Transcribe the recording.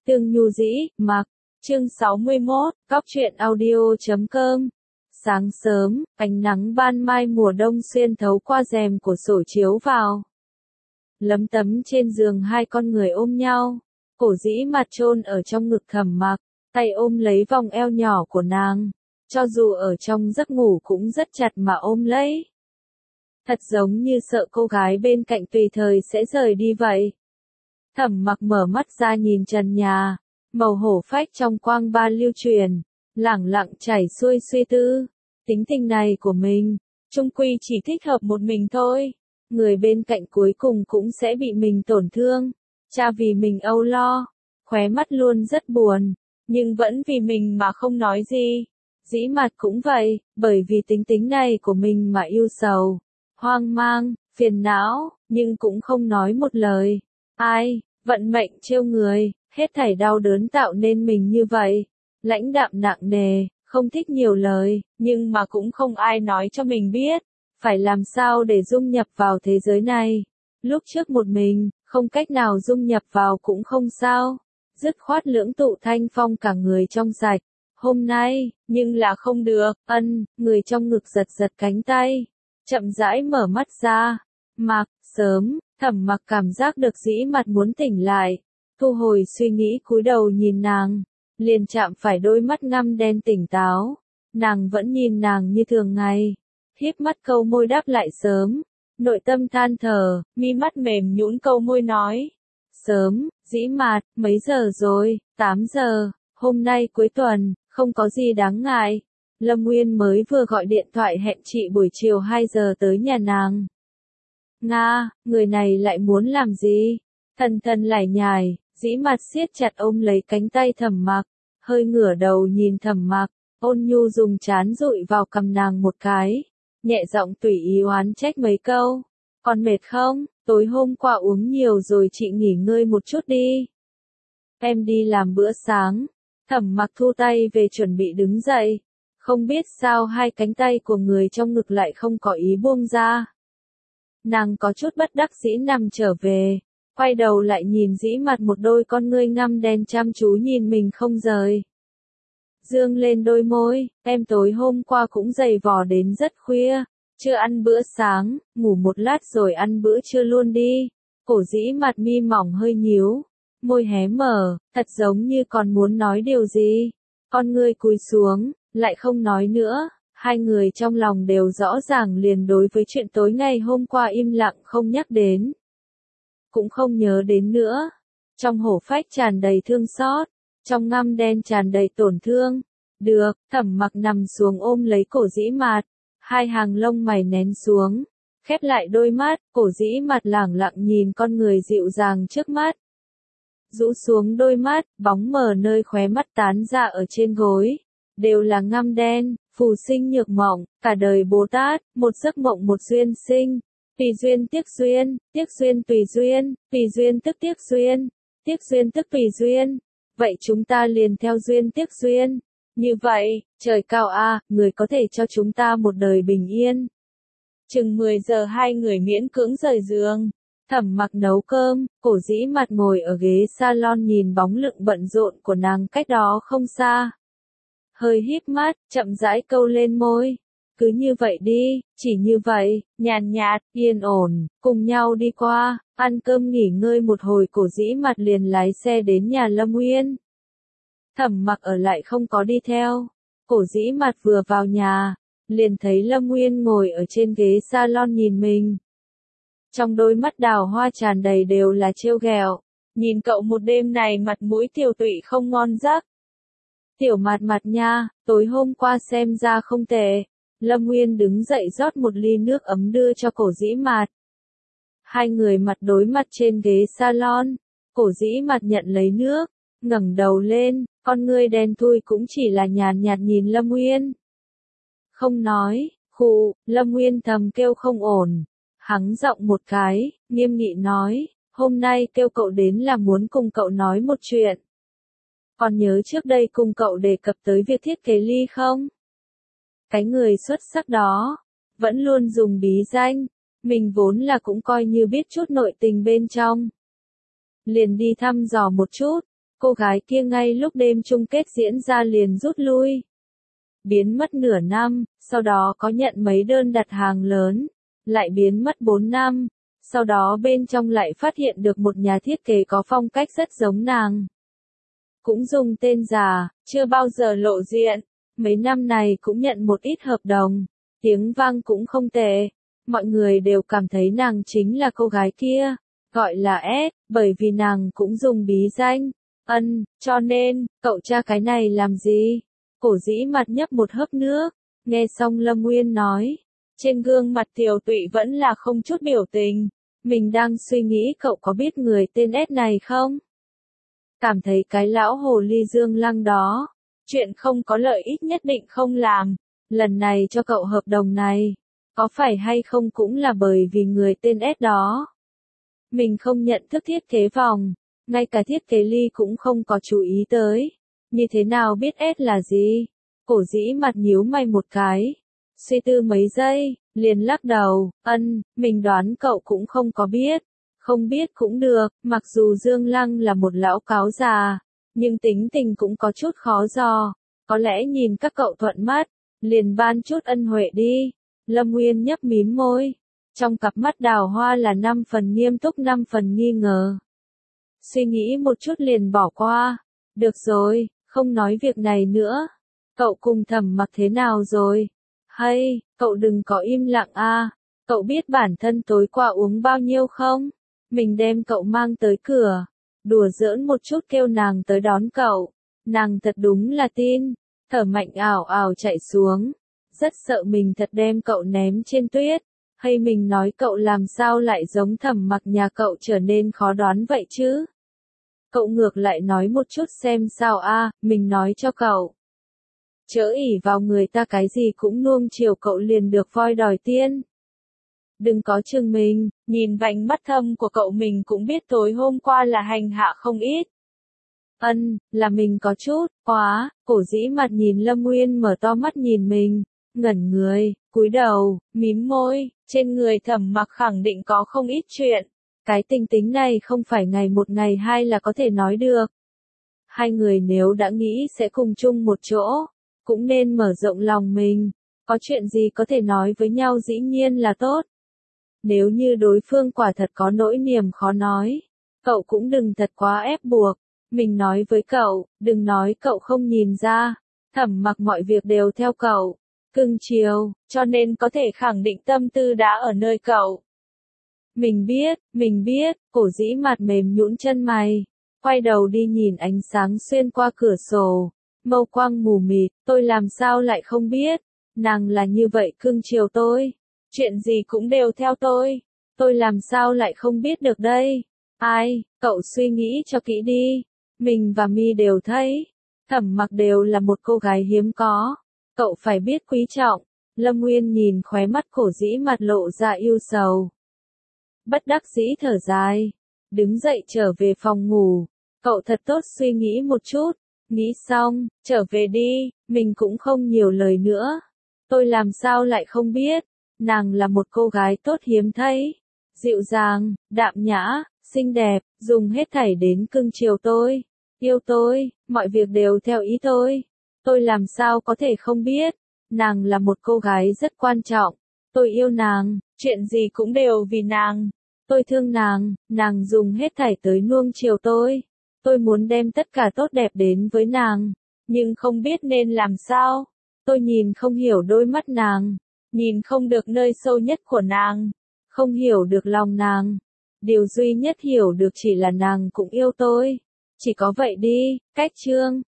Tương Nhu Dĩ, Mặc, chương 61, Cóc truyện audio.com. Sáng sớm, ánh nắng ban mai mùa đông xuyên thấu qua rèm của sổ chiếu vào. Lấm tấm trên giường hai con người ôm nhau, Cổ Dĩ Mạt chôn ở trong ngực Thẩm Mặc, tay ôm lấy vòng eo nhỏ của nàng, cho dù ở trong giấc ngủ cũng rất chặt mà ôm lấy. Thật giống như sợ cô gái bên cạnh tùy thời sẽ rời đi vậy. Thẩm Mặc mở mắt ra nhìn trần nhà, màu hổ phách trong quang ba lưu truyền, lẳng lặng chảy xuôi suy tư. Tính tình này của mình, chung quy chỉ thích hợp một mình thôi. Người bên cạnh cuối cùng cũng sẽ bị mình tổn thương. Cha vì mình âu lo, khóe mắt luôn rất buồn, nhưng vẫn vì mình mà không nói gì. Dĩ Mạt cũng vậy, bởi vì tính này của mình mà yêu sầu, hoang mang, phiền não, nhưng cũng không nói một lời. Ai, vận mệnh trêu người, hết thảy đau đớn tạo nên mình như vậy. Lãnh đạm nặng nề, không thích nhiều lời, nhưng mà cũng không ai nói cho mình biết, phải làm sao để dung nhập vào thế giới này. Lúc trước một mình, không cách nào dung nhập vào cũng không sao, dứt khoát lưỡng tụ thanh phong cả người trong sạch. Hôm nay, nhưng là không được, người trong ngực giật giật cánh tay, chậm rãi mở mắt ra. Mặc, sớm, Thẩm Mặc cảm giác được Dĩ Mạt muốn tỉnh lại, thu hồi suy nghĩ cúi đầu nhìn nàng, liền chạm phải đôi mắt ngăm đen tỉnh táo. Nàng vẫn nhìn nàng như thường ngày, híp mắt câu môi đáp lại sớm, nội tâm than thở, mi mắt mềm nhũn câu môi nói. Sớm, Dĩ Mạt, mấy giờ rồi? 8 giờ, hôm nay cuối tuần, không có gì đáng ngại. Lâm Nguyên mới vừa gọi điện thoại hẹn chị buổi chiều 2 giờ tới nhà nàng. Nga, người này lại muốn làm gì? Thần lải nhải, Dĩ Mạt siết chặt ôm lấy cánh tay Thẩm Mặc, hơi ngửa đầu nhìn Thẩm Mặc, ôn nhu dùng trán dụi vào cằm nàng một cái, nhẹ giọng tùy ý oán trách mấy câu. Còn mệt không? Tối hôm qua uống nhiều rồi, chị nghỉ ngơi một chút đi. Em đi làm bữa sáng. Thẩm Mặc thu tay về chuẩn bị đứng dậy, không biết sao hai cánh tay của người trong ngực lại không có ý buông ra. Nàng có chút bất đắc dĩ nằm trở về, quay đầu lại nhìn Dĩ Mạt một đôi con ngươi ngăm đen chăm chú nhìn mình không rời. Dương lên đôi môi, em tối hôm qua cũng dày vò đến rất khuya, chưa ăn bữa sáng, ngủ một lát rồi ăn bữa trưa luôn đi. Cổ Dĩ Mạt mi mỏng hơi nhíu, môi hé mở, thật giống như còn muốn nói điều gì. Con ngươi cúi xuống, lại không nói nữa. Hai người trong lòng đều rõ ràng liền đối với chuyện tối ngày hôm qua im lặng không nhắc đến, cũng không nhớ đến nữa. Trong hổ phách tràn đầy thương xót, trong ngăm đen tràn đầy tổn thương. Được, Thẩm Mặc nằm xuống ôm lấy Cổ Dĩ Mạt, hai hàng lông mày nén xuống, khép lại đôi mắt. Cổ Dĩ Mạt lẳng lặng nhìn con người dịu dàng trước mắt, rũ xuống đôi mắt, bóng mờ nơi khóe mắt tán ra ở trên gối, đều là ngăm đen. Phù sinh nhược mộng, cả đời Bồ Tát, một giấc mộng một duyên sinh, tùy duyên tiếc duyên, tiếc duyên tùy duyên, tùy duyên tức tiếc duyên, tiếc duyên tức tùy duyên. Vậy chúng ta liền theo duyên tiếc duyên. Như vậy, trời cao a, người có thể cho chúng ta một đời bình yên. Chừng 10 giờ hai người miễn cưỡng rời giường. Thẩm Mặc nấu cơm, Cổ Dĩ Mạt ngồi ở ghế salon nhìn bóng lưng bận rộn của nàng cách đó không xa. Hơi híp mắt, chậm rãi câu lên môi. Cứ như vậy đi, chỉ như vậy, nhàn nhạt, yên ổn, cùng nhau đi qua, ăn cơm nghỉ ngơi một hồi. Cổ Dĩ Mạt liền lái xe đến nhà Lâm Nguyên. Thẩm Mặc ở lại không có đi theo. Cổ Dĩ Mạt vừa vào nhà, liền thấy Lâm Nguyên ngồi ở trên ghế salon nhìn mình. Trong đôi mắt đào hoa tràn đầy đều là trêu ghẹo. Nhìn cậu một đêm này mặt mũi tiều tụy không ngon giấc. Tiểu Mạt Mạt nha, tối hôm qua xem ra không tệ. Lâm Nguyên đứng dậy rót một ly nước ấm đưa cho Cổ Dĩ Mạt. Hai người mặt đối mặt trên ghế salon. Cổ Dĩ Mạt nhận lấy nước, ngẩng đầu lên, con ngươi đen thui cũng chỉ là nhàn nhạt nhìn Lâm Nguyên. Không nói, khụ. Lâm Nguyên thầm kêu không ổn, hắng giọng một cái, nghiêm nghị nói, hôm nay kêu cậu đến là muốn cùng cậu nói một chuyện. Còn nhớ trước đây cùng cậu đề cập tới việc thiết kế ly không? Cái người xuất sắc đó, vẫn luôn dùng bí danh, mình vốn là cũng coi như biết chút nội tình bên trong. Liền đi thăm dò một chút, Cô gái kia ngay lúc đêm chung kết diễn ra liền rút lui. Biến mất nửa năm, sau đó có nhận mấy đơn đặt hàng lớn, lại biến mất 4 năm, sau đó bên trong lại phát hiện được một nhà thiết kế có phong cách rất giống nàng. Cũng dùng tên giả, chưa bao giờ lộ diện, mấy năm này cũng nhận một ít hợp đồng, tiếng vang cũng không tệ, mọi người đều cảm thấy nàng chính là cô gái kia, gọi là S, bởi vì nàng cũng dùng bí danh, cho nên, cậu tra cái này làm gì? Cổ dĩ mặt nhấp một hớp nước, nghe xong Lâm Nguyên nói, trên gương mặt Tiểu Tụy vẫn là không chút biểu tình, mình đang suy nghĩ cậu có biết người tên S này không? Cảm thấy cái lão hồ ly Dương Lăng đó, chuyện không có lợi ích nhất định không làm, lần này cho cậu hợp đồng này, có phải hay không cũng là bởi vì người tên S đó. Mình không nhận thức thiết kế vòng, ngay cả thiết kế ly cũng không có chú ý tới, như thế nào biết S là gì? Cổ dĩ mặt nhíu mày một cái, suy tư mấy giây, liền lắc đầu, mình đoán cậu cũng không có biết. Không biết cũng được, mặc dù Dương Lăng là một lão cáo già, nhưng tính tình cũng có chút khó dò, có lẽ nhìn các cậu thuận mắt, liền ban chút ân huệ đi. Lâm Nguyên nhấp mím môi, trong cặp mắt đào hoa là 5 phần nghiêm túc 5 phần nghi ngờ. Suy nghĩ một chút liền bỏ qua, được rồi, không nói việc này nữa. Cậu cùng Thẩm Mặc thế nào rồi? Hay, cậu đừng có im lặng a. Cậu biết bản thân tối qua uống bao nhiêu không? Mình đem cậu mang tới cửa, đùa giỡn một chút kêu nàng tới đón cậu. Nàng thật đúng là tin, thở mạnh ảo ảo chạy xuống, rất sợ mình thật đem cậu ném trên tuyết. Hay mình nói cậu làm sao lại giống Thẩm Mặc nhà cậu trở nên khó đoán vậy chứ? Cậu ngược lại nói một chút xem sao a, mình nói cho cậu. Chớ ỷ vào người ta cái gì cũng nuông chiều cậu liền được voi đòi tiên. Đừng có chừng mình, nhìn vành mắt thâm của cậu mình cũng biết tối hôm qua là hành hạ không ít. Là mình có chút, quá, cổ dĩ mặt nhìn Lâm Nguyên mở to mắt nhìn mình, ngẩn người, cúi đầu, mím môi, trên người Thẩm Mặc khẳng định có không ít chuyện. Cái tình tính này không phải ngày một ngày hai là có thể nói được. Hai người nếu đã nghĩ sẽ cùng chung một chỗ, cũng nên mở rộng lòng mình, có chuyện gì có thể nói với nhau dĩ nhiên là tốt. Nếu như đối phương quả thật có nỗi niềm khó nói, cậu cũng đừng thật quá ép buộc. Mình nói với cậu, đừng nói cậu không nhìn ra, Thẩm Mặc mọi việc đều theo cậu, cưng chiều, cho nên có thể khẳng định tâm tư đã ở nơi cậu. Mình biết, cổ dĩ mặt mềm nhũn chân mày, quay đầu đi nhìn ánh sáng xuyên qua cửa sổ, mâu quang mù mịt, tôi làm sao lại không biết, nàng là như vậy cưng chiều tôi, chuyện gì cũng đều theo tôi làm sao lại không biết được đây. Ai, cậu suy nghĩ cho kỹ đi, mình và Mi đều thấy, Thẩm Mặc đều là một cô gái hiếm có, cậu phải biết quý trọng. Lâm Nguyên nhìn khóe mắt cổ dĩ mặt lộ ra yêu sầu. Bất đắc dĩ thở dài, đứng dậy trở về phòng ngủ, cậu thật tốt suy nghĩ một chút, nghĩ xong, trở về đi, mình cũng không nhiều lời nữa. Tôi làm sao lại không biết, nàng là một cô gái tốt hiếm thấy, dịu dàng, đạm nhã, xinh đẹp, dùng hết thảy đến cưng chiều tôi, yêu tôi, mọi việc đều theo ý tôi làm sao có thể không biết, nàng là một cô gái rất quan trọng, tôi yêu nàng, chuyện gì cũng đều vì nàng. Tôi thương nàng dùng hết thảy tới nuông chiều tôi muốn đem tất cả tốt đẹp đến với nàng, nhưng không biết nên làm sao, tôi nhìn không hiểu đôi mắt nàng, nhìn không được nơi sâu nhất của nàng, không hiểu được lòng nàng, điều duy nhất hiểu được chỉ là nàng cũng yêu tôi, chỉ có vậy đi, cách chương.